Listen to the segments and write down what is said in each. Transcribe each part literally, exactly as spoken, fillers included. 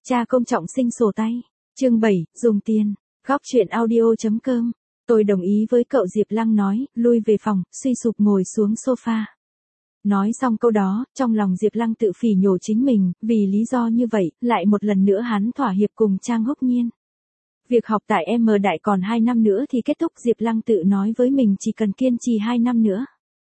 Cha công trọng sinh sổ tay. Chương bảy, dùng tiền. Góc chuyện audio.com. Tôi đồng ý với cậu Diệp Lăng nói, lui về phòng, suy sụp ngồi xuống sofa. Nói xong câu đó, trong lòng Diệp Lăng tự phỉ nhổ chính mình, vì lý do như vậy, lại một lần nữa hắn thỏa hiệp cùng Trang Húc Nhiên. Việc học tại em Đại còn hai năm nữa thì kết thúc, Diệp Lăng tự nói với mình chỉ cần kiên trì hai năm nữa.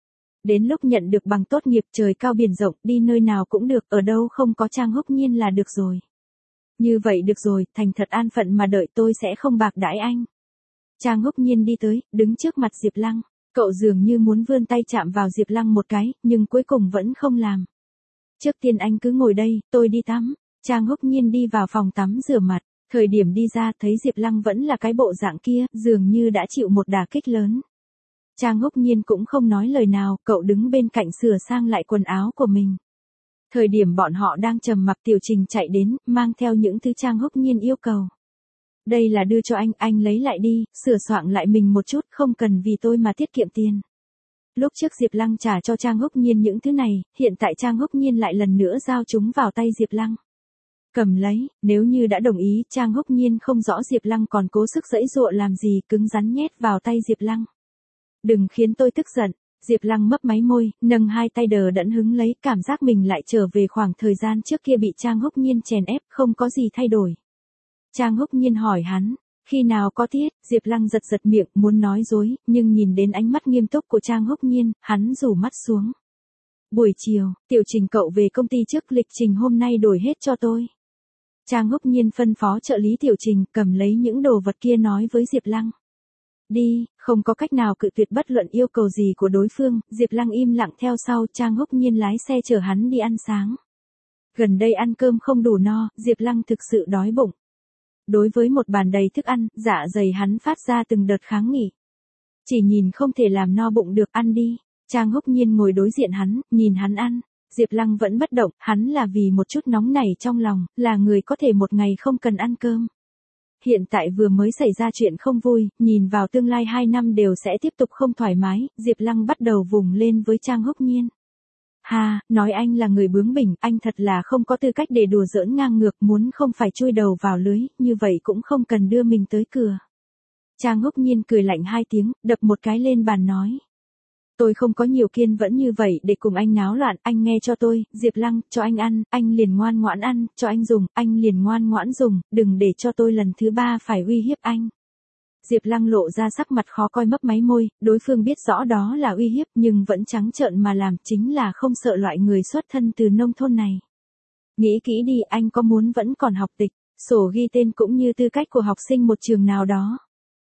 Đến lúc nhận được bằng tốt nghiệp, trời cao biển rộng, đi nơi nào cũng được, ở đâu không có Trang Húc Nhiên là được rồi. Như vậy được rồi, thành thật an phận mà đợi, tôi sẽ không bạc đãi anh. Trang Húc Nhiên đi tới, đứng trước mặt Diệp Lăng. Cậu dường như muốn vươn tay chạm vào Diệp Lăng một cái, nhưng cuối cùng vẫn không làm. Trước tiên anh cứ ngồi đây, tôi đi tắm. Trang Húc Nhiên đi vào phòng tắm rửa mặt. Thời điểm đi ra thấy Diệp Lăng vẫn là cái bộ dạng kia, dường như đã chịu một đả kích lớn. Trang Húc Nhiên cũng không nói lời nào, cậu đứng bên cạnh sửa sang lại quần áo của mình. Thời điểm bọn họ đang trầm mặc, Tiểu Trình chạy đến, mang theo những thứ Trang Húc Nhiên yêu cầu. Đây là đưa cho anh, anh lấy lại đi, sửa soạn lại mình một chút, không cần vì tôi mà tiết kiệm tiền. Lúc trước Diệp Lăng trả cho Trang Húc Nhiên những thứ này, hiện tại Trang Húc Nhiên lại lần nữa giao chúng vào tay Diệp Lăng. Cầm lấy, nếu như đã đồng ý, Trang Húc Nhiên không rõ Diệp Lăng còn cố sức giãy giụa làm gì, cứng rắn nhét vào tay Diệp Lăng. Đừng khiến tôi tức giận. Diệp Lăng mấp máy môi, nâng hai tay đờ đẫn hứng lấy, cảm giác mình lại trở về khoảng thời gian trước kia bị Trang Húc Nhiên chèn ép, không có gì thay đổi. Trang Húc Nhiên hỏi hắn, khi nào có tiết? Diệp Lăng giật giật miệng, muốn nói dối, nhưng nhìn đến ánh mắt nghiêm túc của Trang Húc Nhiên, hắn rủ mắt xuống. Buổi chiều, Tiểu Trình cậu về công ty trước, lịch trình hôm nay đổi hết cho tôi. Trang Húc Nhiên phân phó trợ lý Tiểu Trình, cầm lấy những đồ vật kia nói với Diệp Lăng. Đi, không có cách nào cự tuyệt bất luận yêu cầu gì của đối phương, Diệp Lăng im lặng theo sau, Trang Húc Nhiên lái xe chở hắn đi ăn sáng. Gần đây ăn cơm không đủ no, Diệp Lăng thực sự đói bụng. Đối với một bàn đầy thức ăn, dạ dày hắn phát ra từng đợt kháng nghị. Chỉ nhìn không thể làm no bụng được, ăn đi. Trang Húc Nhiên ngồi đối diện hắn, nhìn hắn ăn. Diệp Lăng vẫn bất động, hắn là vì một chút nóng nảy trong lòng, là người có thể một ngày không cần ăn cơm. Hiện tại vừa mới xảy ra chuyện không vui, nhìn vào tương lai hai năm đều sẽ tiếp tục không thoải mái, Diệp Lăng bắt đầu vùng lên với Trang Húc Nhiên. Ha, nói anh là người bướng bỉnh, anh thật là không có tư cách để đùa giỡn ngang ngược, muốn không phải chui đầu vào lưới, như vậy cũng không cần đưa mình tới cửa. Trang Húc Nhiên cười lạnh hai tiếng, đập một cái lên bàn nói. Tôi không có nhiều kiên vẫn như vậy để cùng anh náo loạn, anh nghe cho tôi, Diệp Lăng, cho anh ăn, anh liền ngoan ngoãn ăn, cho anh dùng, anh liền ngoan ngoãn dùng, đừng để cho tôi lần thứ ba phải uy hiếp anh. Diệp Lăng lộ ra sắc mặt khó coi, mấp máy môi, đối phương biết rõ đó là uy hiếp nhưng vẫn trắng trợn mà làm, chính là không sợ loại người xuất thân từ nông thôn này. Nghĩ kỹ đi, anh có muốn vẫn còn học tịch, sổ ghi tên cũng như tư cách của học sinh một trường nào đó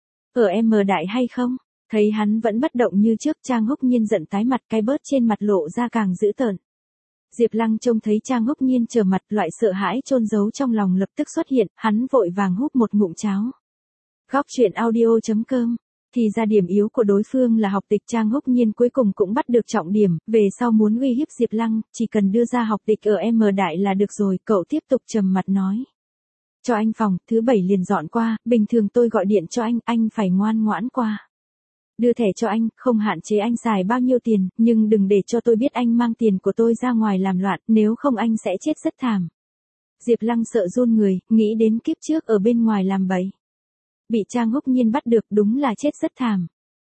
ở em Đại hay không? Thấy hắn vẫn bất động như trước, Trang Húc Nhiên giận tái mặt, cái bớt trên mặt lộ ra càng dữ tợn. Diệp Lăng trông thấy Trang Húc Nhiên trở mặt, loại sợ hãi chôn giấu trong lòng lập tức xuất hiện, hắn vội vàng húp một ngụm cháo. Góc chuyện audio.com. Thì ra điểm yếu của đối phương là học tịch, Trang Húc Nhiên cuối cùng cũng bắt được trọng điểm, về sau muốn uy hiếp Diệp Lăng, chỉ cần đưa ra học tịch ở em Đại là được rồi, cậu tiếp tục trầm mặt nói. Cho anh phòng, thứ bảy liền dọn qua, bình thường tôi gọi điện cho anh, anh phải ngoan ngoãn qua. Đưa thẻ cho anh, không hạn chế anh xài bao nhiêu tiền, nhưng đừng để cho tôi biết anh mang tiền của tôi ra ngoài làm loạn, nếu không anh sẽ chết rất thảm. Diệp Lăng sợ run người, nghĩ đến kiếp trước ở bên ngoài làm bậy. Bị Trang Húc Nhiên bắt được, đúng là chết rất thảm.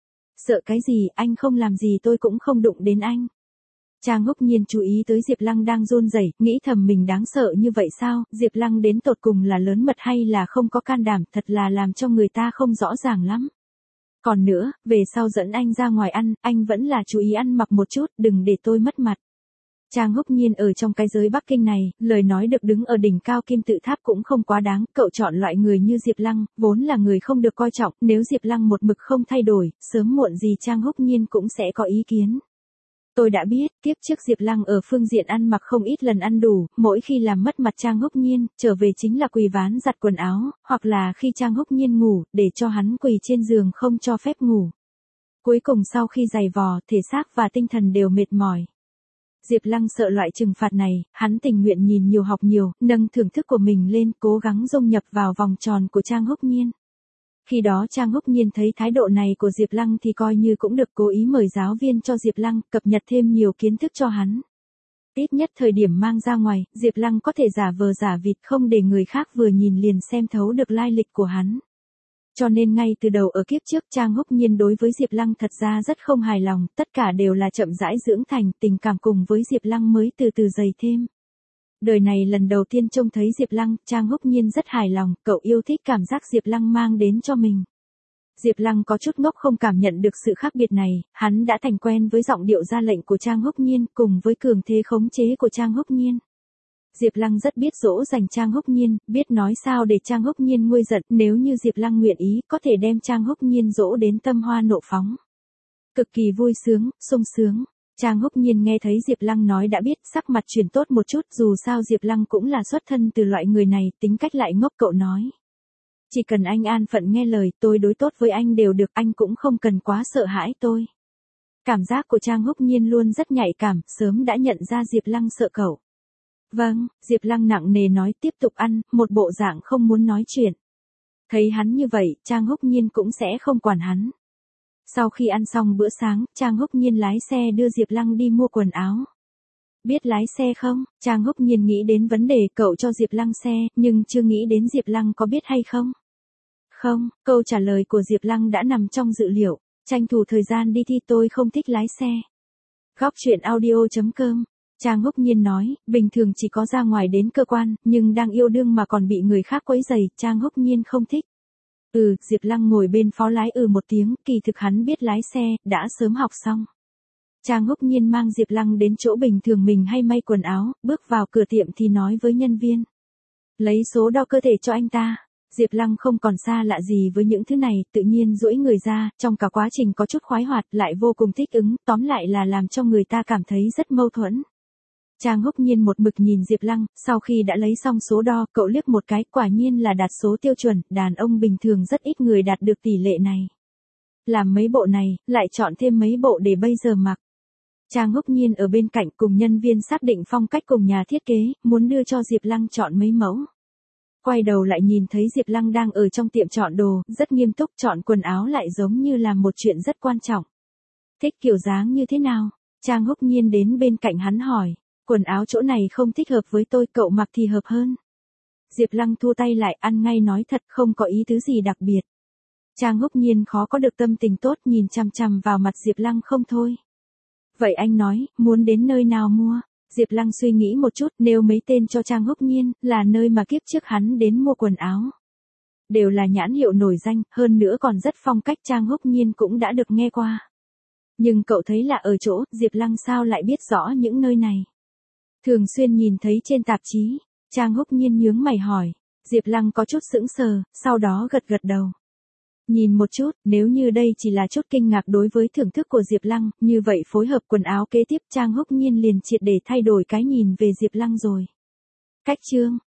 Sợ cái gì, anh không làm gì tôi cũng không đụng đến anh. Trang Húc Nhiên chú ý tới Diệp Lăng đang run rẩy, nghĩ thầm mình đáng sợ như vậy sao, Diệp Lăng đến tột cùng là lớn mật hay là không có can đảm, thật là làm cho người ta không rõ ràng lắm. Còn nữa, về sau dẫn anh ra ngoài ăn, anh vẫn là chú ý ăn mặc một chút, đừng để tôi mất mặt. Trang Húc Nhiên ở trong cái giới Bắc Kinh này, lời nói được đứng ở đỉnh cao kim tự tháp cũng không quá đáng, cậu chọn loại người như Diệp Lăng, vốn là người không được coi trọng, nếu Diệp Lăng một mực không thay đổi, sớm muộn gì Trang Húc Nhiên cũng sẽ có ý kiến. Tôi đã biết, tiếp trước Diệp Lăng ở phương diện ăn mặc không ít lần ăn đủ, mỗi khi làm mất mặt Trang Húc Nhiên, trở về chính là quỳ ván giặt quần áo, hoặc là khi Trang Húc Nhiên ngủ, để cho hắn quỳ trên giường không cho phép ngủ. Cuối cùng sau khi giày vò, thể xác và tinh thần đều mệt mỏi. Diệp Lăng sợ loại trừng phạt này, hắn tình nguyện nhìn nhiều học nhiều, nâng thưởng thức của mình lên, cố gắng dung nhập vào vòng tròn của Trang Húc Nhiên. Khi đó Trang Húc Nhiên thấy thái độ này của Diệp Lăng thì coi như cũng được, cố ý mời giáo viên cho Diệp Lăng, cập nhật thêm nhiều kiến thức cho hắn. Ít nhất thời điểm mang ra ngoài, Diệp Lăng có thể giả vờ giả vịt không để người khác vừa nhìn liền xem thấu được lai lịch của hắn. Cho nên ngay từ đầu ở kiếp trước Trang Húc Nhiên đối với Diệp Lăng thật ra rất không hài lòng, tất cả đều là chậm rãi dưỡng thành, tình cảm cùng với Diệp Lăng mới từ từ dày thêm. Đời này lần đầu tiên trông thấy Diệp Lăng, Trang Húc Nhiên rất hài lòng, cậu yêu thích cảm giác Diệp Lăng mang đến cho mình. Diệp Lăng có chút ngốc không cảm nhận được sự khác biệt này, hắn đã thành quen với giọng điệu ra lệnh của Trang Húc Nhiên cùng với cường thế khống chế của Trang Húc Nhiên. Diệp Lăng rất biết dỗ dành Trang Húc Nhiên, biết nói sao để Trang Húc Nhiên nguôi giận, nếu như Diệp Lăng nguyện ý, có thể đem Trang Húc Nhiên dỗ đến tâm hoa nộ phóng. Cực kỳ vui sướng, sung sướng. Trang Húc Nhiên nghe thấy Diệp Lăng nói đã biết, sắc mặt chuyển tốt một chút, dù sao Diệp Lăng cũng là xuất thân từ loại người này, tính cách lại ngốc, cậu nói. Chỉ cần anh an phận nghe lời, tôi đối tốt với anh đều được, anh cũng không cần quá sợ hãi tôi. Cảm giác của Trang Húc Nhiên luôn rất nhạy cảm, sớm đã nhận ra Diệp Lăng sợ cậu. Vâng, Diệp Lăng nặng nề nói, tiếp tục ăn, một bộ dạng không muốn nói chuyện. Thấy hắn như vậy, Trang Húc Nhiên cũng sẽ không quản hắn. Sau khi ăn xong bữa sáng, Trang Húc Nhiên lái xe đưa Diệp Lăng đi mua quần áo. Biết lái xe không? Trang Húc Nhiên nghĩ đến vấn đề cậu cho Diệp Lăng xe, nhưng chưa nghĩ đến Diệp Lăng có biết hay không. Không, câu trả lời của Diệp Lăng đã nằm trong dự liệu, tranh thủ thời gian đi thi, tôi không thích lái xe. Góc truyện audio chấm com. Trang Húc Nhiên nói, bình thường chỉ có ra ngoài đến cơ quan, nhưng đang yêu đương mà còn bị người khác quấy rầy, Trang Húc Nhiên không thích. Ừ, Diệp Lăng ngồi bên phó lái ừ một tiếng, kỳ thực hắn biết lái xe, đã sớm học xong. Trang Húc Nhiên mang Diệp Lăng đến chỗ bình thường mình hay may quần áo, bước vào cửa tiệm thì nói với nhân viên. Lấy số đo cơ thể cho anh ta. Diệp Lăng không còn xa lạ gì với những thứ này, tự nhiên duỗi người ra, trong cả quá trình có chút khoái hoạt, lại vô cùng thích ứng, tóm lại là làm cho người ta cảm thấy rất mâu thuẫn. Trang Húc Nhiên một mực nhìn Diệp Lăng, sau khi đã lấy xong số đo, cậu liếc một cái, quả nhiên là đạt số tiêu chuẩn, đàn ông bình thường rất ít người đạt được tỷ lệ này. Làm mấy bộ này, lại chọn thêm mấy bộ để bây giờ mặc. Trang Húc Nhiên ở bên cạnh cùng nhân viên xác định phong cách cùng nhà thiết kế, muốn đưa cho Diệp Lăng chọn mấy mẫu. Quay đầu lại nhìn thấy Diệp Lăng đang ở trong tiệm chọn đồ, rất nghiêm túc, chọn quần áo lại giống như là một chuyện rất quan trọng. Thích kiểu dáng như thế nào? Trang Húc Nhiên đến bên cạnh hắn hỏi. Quần áo chỗ này không thích hợp với tôi, cậu mặc thì hợp hơn. Diệp Lăng thu tay lại, ăn ngay nói thật, không có ý tứ gì đặc biệt. Trang Húc Nhiên khó có được tâm tình tốt, nhìn chằm chằm vào mặt Diệp Lăng không thôi. Vậy anh nói, muốn đến nơi nào mua? Diệp Lăng suy nghĩ một chút, nêu mấy tên cho Trang Húc Nhiên, là nơi mà kiếp trước hắn đến mua quần áo. Đều là nhãn hiệu nổi danh, hơn nữa còn rất phong cách, Trang Húc Nhiên cũng đã được nghe qua. Nhưng cậu thấy là ở chỗ, Diệp Lăng sao lại biết rõ những nơi này? Thường xuyên nhìn thấy trên tạp chí. Trang Húc Nhiên nhướng mày hỏi. Diệp Lăng có chút sững sờ, sau đó gật gật đầu. Nhìn một chút, nếu như đây chỉ là chút kinh ngạc đối với thưởng thức của Diệp Lăng, như vậy phối hợp quần áo kế tiếp Trang Húc Nhiên liền triệt để thay đổi cái nhìn về Diệp Lăng rồi. Cách chương,